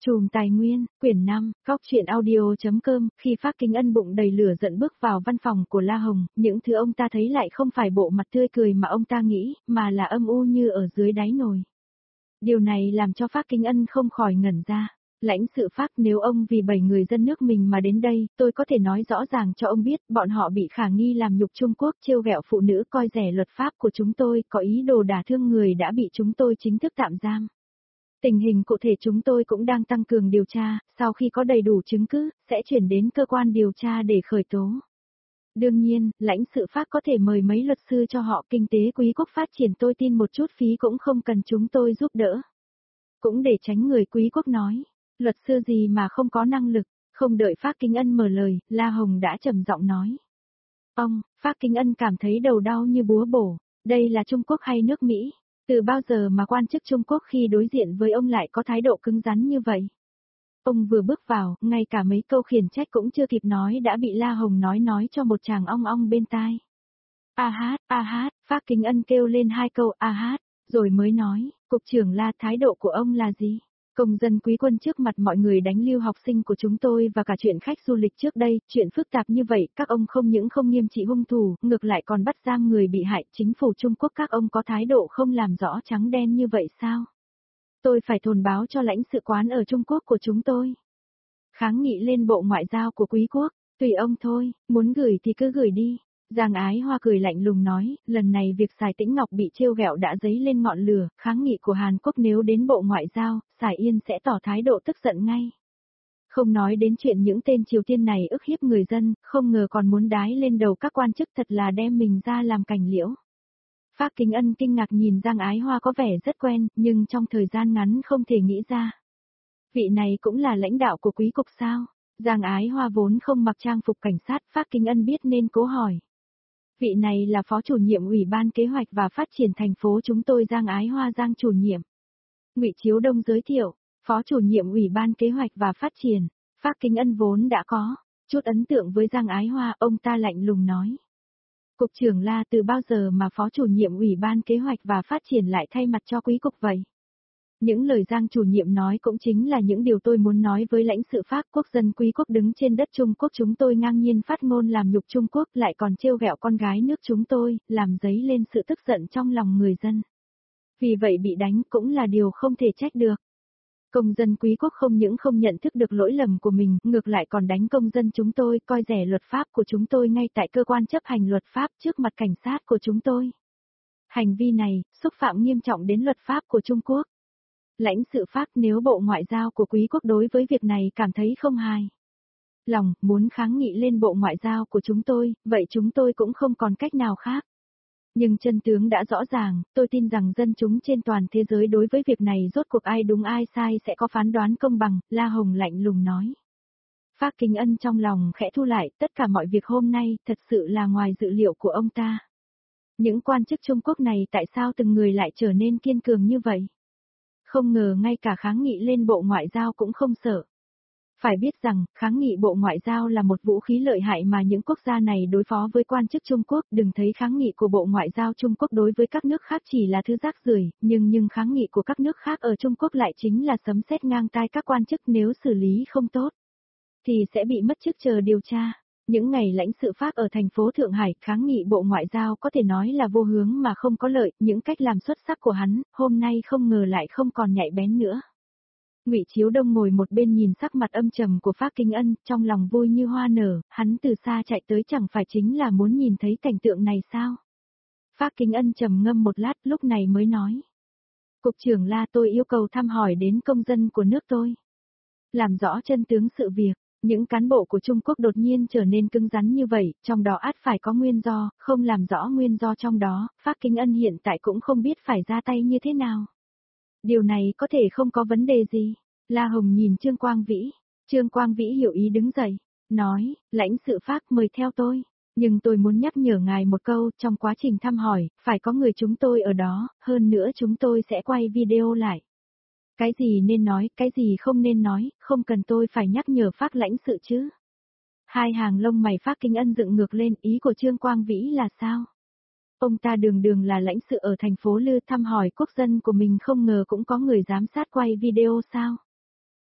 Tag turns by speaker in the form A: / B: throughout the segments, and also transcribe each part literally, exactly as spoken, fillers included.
A: Chùm Tài Nguyên, quyển năm, góc truyện audio.com, khi Phác Kính Ân bụng đầy lửa giận bước vào văn phòng của La Hồng, những thứ ông ta thấy lại không phải bộ mặt tươi cười mà ông ta nghĩ, mà là âm u như ở dưới đáy nồi. Điều này làm cho Phác Kính Ân không khỏi ngẩn ra. Lãnh sự Phác, nếu ông vì bảy người dân nước mình mà đến đây, tôi có thể nói rõ ràng cho ông biết, bọn họ bị khả nghi làm nhục Trung Quốc, trêu ghẹo phụ nữ, coi rẻ luật pháp của chúng tôi, có ý đồ đả thương người đã bị chúng tôi chính thức tạm giam. Tình hình cụ thể chúng tôi cũng đang tăng cường điều tra, sau khi có đầy đủ chứng cứ, sẽ chuyển đến cơ quan điều tra để khởi tố. Đương nhiên, lãnh sự Phác có thể mời mấy luật sư cho họ, kinh tế quý quốc phát triển tôi tin một chút phí cũng không cần chúng tôi giúp đỡ. Cũng để tránh người quý quốc nói, luật sư gì mà không có năng lực, không đợi Phác Kính Ân mở lời, La Hồng đã trầm giọng nói. Ông, Phác Kính Ân cảm thấy đầu đau như búa bổ, đây là Trung Quốc hay nước Mỹ? Từ bao giờ mà quan chức Trung Quốc khi đối diện với ông lại có thái độ cứng rắn như vậy? Ông vừa bước vào, ngay cả mấy câu khiển trách cũng chưa kịp nói đã bị La Hồng nói nói cho một chàng ong ong bên tai. A hát, a hát, Phác Kính Ân kêu lên hai câu a hát, rồi mới nói, cục trưởng La, thái độ của ông là gì? Công dân quý quân trước mặt mọi người đánh lưu học sinh của chúng tôi và cả chuyện khách du lịch trước đây, chuyện phức tạp như vậy, các ông không những không nghiêm trị hung thủ, ngược lại còn bắt giam người bị hại, chính phủ Trung Quốc các ông có thái độ không làm rõ trắng đen như vậy sao? Tôi phải thông báo cho lãnh sự quán ở Trung Quốc của chúng tôi. Kháng nghị lên Bộ Ngoại giao của quý quốc, tùy ông thôi, muốn gửi thì cứ gửi đi. Giang Ái Hoa cười lạnh lùng nói, lần này việc Sài Tĩnh Ngọc bị trêu ghẹo đã dấy lên ngọn lửa, kháng nghị của Hàn Quốc nếu đến Bộ Ngoại giao, Sài Yên sẽ tỏ thái độ tức giận ngay. Không nói đến chuyện những tên Triều Tiên này ức hiếp người dân, không ngờ còn muốn đái lên đầu các quan chức, thật là đem mình ra làm cành liễu. Phác Kính Ân kinh ngạc nhìn Giang Ái Hoa có vẻ rất quen, nhưng trong thời gian ngắn không thể nghĩ ra. Vị này cũng là lãnh đạo của quý cục sao? Giang Ái Hoa vốn không mặc trang phục cảnh sát, Phác Kính Ân biết nên cố hỏi. Vị này là phó chủ nhiệm Ủy ban Kế hoạch và Phát triển thành phố chúng tôi, Giang Ái Hoa. Giang chủ nhiệm. Ngụy Chiếu Đông giới thiệu, phó chủ nhiệm Ủy ban Kế hoạch và Phát triển. Phác Kính Ân vốn đã có chút ấn tượng với Giang Ái Hoa, ông ta lạnh lùng nói. Cục trưởng La, từ bao giờ mà phó chủ nhiệm Ủy ban Kế hoạch và Phát triển lại thay mặt cho quý cục vậy? Những lời Giang chủ nhiệm nói cũng chính là những điều tôi muốn nói với lãnh sự Pháp. Quốc dân quý quốc đứng trên đất Trung Quốc chúng tôi ngang nhiên phát ngôn làm nhục Trung Quốc, lại còn trêu ghẹo con gái nước chúng tôi, làm dấy lên sự tức giận trong lòng người dân. Vì vậy bị đánh cũng là điều không thể trách được. Công dân quý quốc không những không nhận thức được lỗi lầm của mình, ngược lại còn đánh công dân chúng tôi, coi rẻ luật pháp của chúng tôi ngay tại cơ quan chấp hành luật pháp trước mặt cảnh sát của chúng tôi. Hành vi này, xúc phạm nghiêm trọng đến luật pháp của Trung Quốc. Lãnh sự Pháp, nếu Bộ Ngoại giao của quý quốc đối với việc này cảm thấy không hài lòng, muốn kháng nghị lên Bộ Ngoại giao của chúng tôi, vậy chúng tôi cũng không còn cách nào khác. Nhưng chân tướng đã rõ ràng, tôi tin rằng dân chúng trên toàn thế giới đối với việc này rốt cuộc ai đúng ai sai sẽ có phán đoán công bằng, La Hồng lạnh lùng nói. Phác Kính Ân trong lòng khẽ thu lại, tất cả mọi việc hôm nay thật sự là ngoài dự liệu của ông ta. Những quan chức Trung Quốc này tại sao từng người lại trở nên kiên cường như vậy? Không ngờ ngay cả kháng nghị lên Bộ Ngoại giao cũng không sợ. Phải biết rằng, kháng nghị Bộ Ngoại giao là một vũ khí lợi hại mà những quốc gia này đối phó với quan chức Trung Quốc. Đừng thấy kháng nghị của Bộ Ngoại giao Trung Quốc đối với các nước khác chỉ là thứ rác rưởi, nhưng nhưng kháng nghị của các nước khác ở Trung Quốc lại chính là sấm sét ngang tai các quan chức, nếu xử lý không tốt thì sẽ bị mất chức chờ điều tra. Những ngày lãnh sự Pháp ở thành phố Thượng Hải, kháng nghị Bộ Ngoại giao có thể nói là vô hướng mà không có lợi, những cách làm xuất sắc của hắn, hôm nay không ngờ lại không còn nhạy bén nữa. Ngụy Chiếu Đông ngồi một bên nhìn sắc mặt âm trầm của Phác Kính Ân, trong lòng vui như hoa nở, hắn từ xa chạy tới chẳng phải chính là muốn nhìn thấy cảnh tượng này sao? Phác Kính Ân trầm ngâm một lát, lúc này mới nói. Cục trưởng La, tôi yêu cầu thăm hỏi đến công dân của nước tôi. Làm rõ chân tướng sự việc. Những cán bộ của Trung Quốc đột nhiên trở nên cứng rắn như vậy, trong đó ắt phải có nguyên do, không làm rõ nguyên do trong đó, Phác Kính Ân hiện tại cũng không biết phải ra tay như thế nào. Điều này có thể không có vấn đề gì. La Hồng nhìn Trương Quang Vĩ. Trương Quang Vĩ hiểu ý đứng dậy, nói, lãnh sự Phác mời theo tôi. Nhưng tôi muốn nhắc nhở ngài một câu, trong quá trình thăm hỏi, phải có người chúng tôi ở đó, hơn nữa chúng tôi sẽ quay video lại. Cái gì nên nói, cái gì không nên nói, không cần tôi phải nhắc nhở Phác lãnh sự chứ. Hai hàng lông mày Phác Kính Ân dựng ngược lên, ý của Trương Quang Vĩ là sao? Ông ta đường đường là lãnh sự ở thành phố Lư, thăm hỏi quốc dân của mình, không ngờ cũng có người giám sát quay video sao?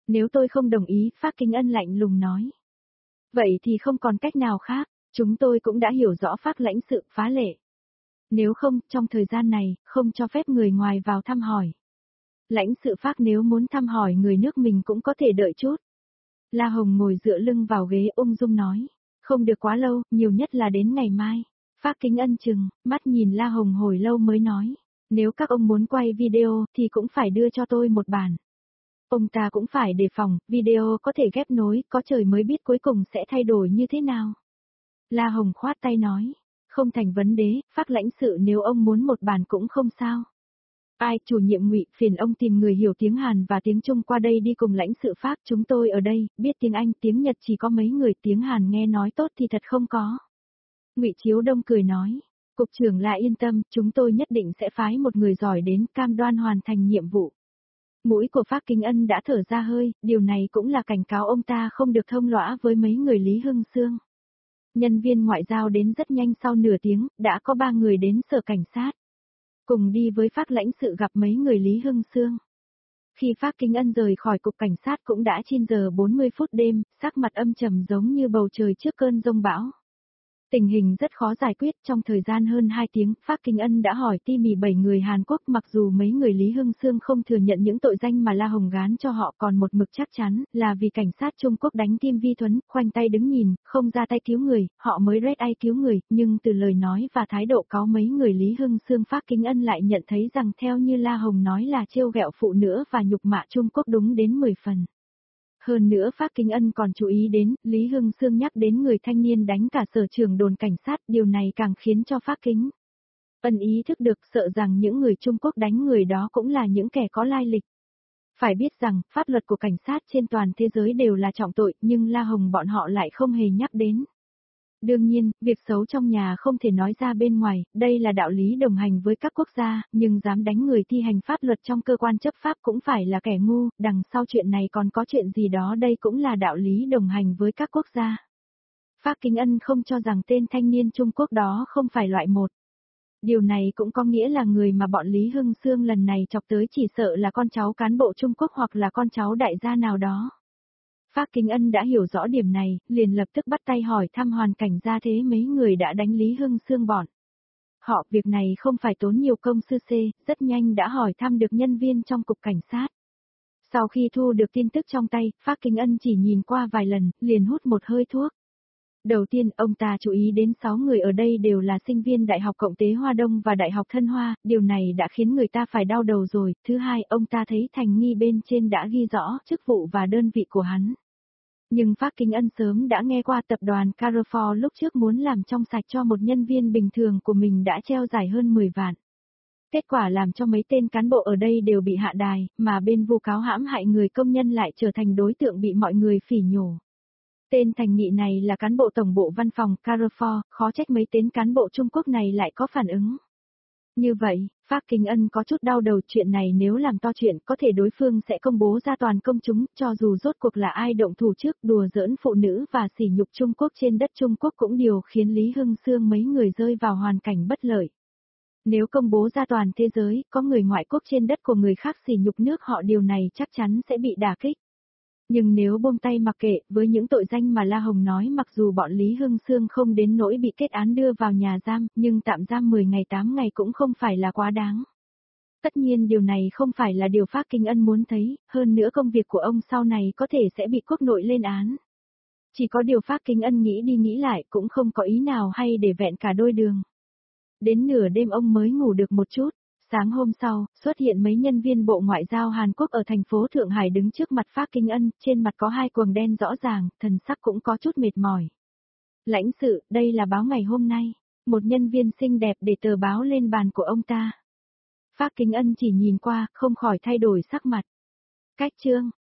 A: Nếu tôi không đồng ý, Phác Kính Ân lạnh lùng nói. Vậy thì không còn cách nào khác, chúng tôi cũng đã hiểu rõ Phác lãnh sự phá lệ. Nếu không, trong thời gian này, không cho phép người ngoài vào thăm hỏi. Lãnh sự Phác nếu muốn thăm hỏi người nước mình cũng có thể đợi chút. La Hồng ngồi dựa lưng vào ghế ung dung nói. Không được quá lâu, nhiều nhất là đến ngày mai. Phác Kính Ân chừng, mắt nhìn La Hồng hồi lâu mới nói. Nếu các ông muốn quay video thì cũng phải đưa cho tôi một bản. Ông ta cũng phải đề phòng, video có thể ghép nối, có trời mới biết cuối cùng sẽ thay đổi như thế nào. La Hồng khoát tay nói. Không thành vấn đề, Phác lãnh sự nếu ông muốn một bản cũng không sao. Ai, chủ nhiệm Ngụy, phiền ông tìm người hiểu tiếng Hàn và tiếng Trung qua đây đi cùng lãnh sự Phác, chúng tôi ở đây, biết tiếng Anh, tiếng Nhật chỉ có mấy người, tiếng Hàn nghe nói tốt thì thật không có. Ngụy Chiếu Đông cười nói, cục trưởng là yên tâm, chúng tôi nhất định sẽ phái một người giỏi đến, cam đoan hoàn thành nhiệm vụ. Mũi của Phác Kính Ân đã thở ra hơi, điều này cũng là cảnh cáo ông ta không được thông lõa với mấy người Lý Hưng Xương. Nhân viên ngoại giao đến rất nhanh, sau nửa tiếng, đã có ba người đến sở cảnh sát. Cùng đi với Phác lãnh sự gặp mấy người Lý Hưng Xương. Khi Phác Kính Ân rời khỏi cục cảnh sát cũng đã chín giờ bốn mươi phút đêm, sắc mặt âm trầm giống như bầu trời trước cơn giông bão. Tình hình rất khó giải quyết, trong thời gian hơn hai tiếng, Phác Kính Ân đã hỏi tỉ mỉ bảy người Hàn Quốc, mặc dù mấy người Lý Hưng Xương không thừa nhận những tội danh mà La Hồng gán cho họ, còn một mực chắc chắn là vì cảnh sát Trung Quốc đánh Kim Vi Thuấn, khoanh tay đứng nhìn, không ra tay cứu người, họ mới red eye cứu người, nhưng từ lời nói và thái độ cáu mấy người Lý Hưng Xương, Phác Kính Ân lại nhận thấy rằng theo như La Hồng nói là trêu ghẹo phụ nữ và nhục mạ Trung Quốc đúng đến mười phần. Hơn nữa Phác Kính Ân còn chú ý đến, Lý Hưng Xương nhắc đến người thanh niên đánh cả sở trưởng đồn cảnh sát, điều này càng khiến cho Phác Kính Ân ý thức được, sợ rằng những người Trung Quốc đánh người đó cũng là những kẻ có lai lịch. Phải biết rằng, pháp luật của cảnh sát trên toàn thế giới đều là trọng tội, nhưng La Hồng bọn họ lại không hề nhắc đến. Đương nhiên, việc xấu trong nhà không thể nói ra bên ngoài, đây là đạo lý đồng hành với các quốc gia, nhưng dám đánh người thi hành pháp luật trong cơ quan chấp pháp cũng phải là kẻ ngu, đằng sau chuyện này còn có chuyện gì đó, đây cũng là đạo lý đồng hành với các quốc gia. Phác Kính Ân không cho rằng tên thanh niên Trung Quốc đó không phải loại một. Điều này cũng có nghĩa là người mà bọn Lý Hưng Xương lần này chọc tới chỉ sợ là con cháu cán bộ Trung Quốc hoặc là con cháu đại gia nào đó. Phác Kính Ân đã hiểu rõ điểm này, liền lập tức bắt tay hỏi thăm hoàn cảnh ra thế mấy người đã đánh Lý Hưng Xương bọn. Họ, việc này không phải tốn nhiều công sư xê, rất nhanh đã hỏi thăm được nhân viên trong cục cảnh sát. Sau khi thu được tin tức trong tay, Phác Kính Ân chỉ nhìn qua vài lần, liền hút một hơi thuốc. Đầu tiên, ông ta chú ý đến sáu người ở đây đều là sinh viên Đại học Cộng tế Hoa Đông và Đại học Thân Hoa, điều này đã khiến người ta phải đau đầu rồi. Thứ hai, ông ta thấy thành nghi bên trên đã ghi rõ chức vụ và đơn vị của hắn. Nhưng Phác Kính Ân sớm đã nghe qua tập đoàn Carrefour lúc trước muốn làm trong sạch cho một nhân viên bình thường của mình đã treo giải hơn mười vạn. Kết quả làm cho mấy tên cán bộ ở đây đều bị hạ đài, mà bên vu cáo hãm hại người công nhân lại trở thành đối tượng bị mọi người phỉ nhổ. Tên Thành Nghị này là cán bộ tổng bộ văn phòng Carrefour, khó trách mấy tên cán bộ Trung Quốc này lại có phản ứng. Như vậy, Phác Kính Ân có chút đau đầu, chuyện này nếu làm to chuyện có thể đối phương sẽ công bố ra toàn công chúng, cho dù rốt cuộc là ai động thủ trước, đùa giỡn phụ nữ và sỉ nhục Trung Quốc trên đất Trung Quốc cũng điều khiến Lý Hưng Xương mấy người rơi vào hoàn cảnh bất lợi. Nếu công bố ra toàn thế giới, có người ngoại quốc trên đất của người khác sỉ nhục nước họ, điều này chắc chắn sẽ bị đả kích. Nhưng nếu buông tay mặc kệ, với những tội danh mà La Hồng nói, mặc dù bọn Lý Hưng Xương không đến nỗi bị kết án đưa vào nhà giam, nhưng tạm giam mười ngày tám ngày cũng không phải là quá đáng. Tất nhiên điều này không phải là điều Phác Kính Ân muốn thấy, hơn nữa công việc của ông sau này có thể sẽ bị quốc nội lên án. Chỉ có điều Phác Kính Ân nghĩ đi nghĩ lại cũng không có ý nào hay để vẹn cả đôi đường. Đến nửa đêm ông mới ngủ được một chút. Sáng hôm sau, xuất hiện mấy nhân viên Bộ Ngoại giao Hàn Quốc ở thành phố Thượng Hải đứng trước mặt Phác Kính Ân, trên mặt có hai quầng đen rõ ràng, thần sắc cũng có chút mệt mỏi. Lãnh sự, đây là báo ngày hôm nay. Một nhân viên xinh đẹp để tờ báo lên bàn của ông ta. Phác Kính Ân chỉ nhìn qua, không khỏi thay đổi sắc mặt. Cách chương,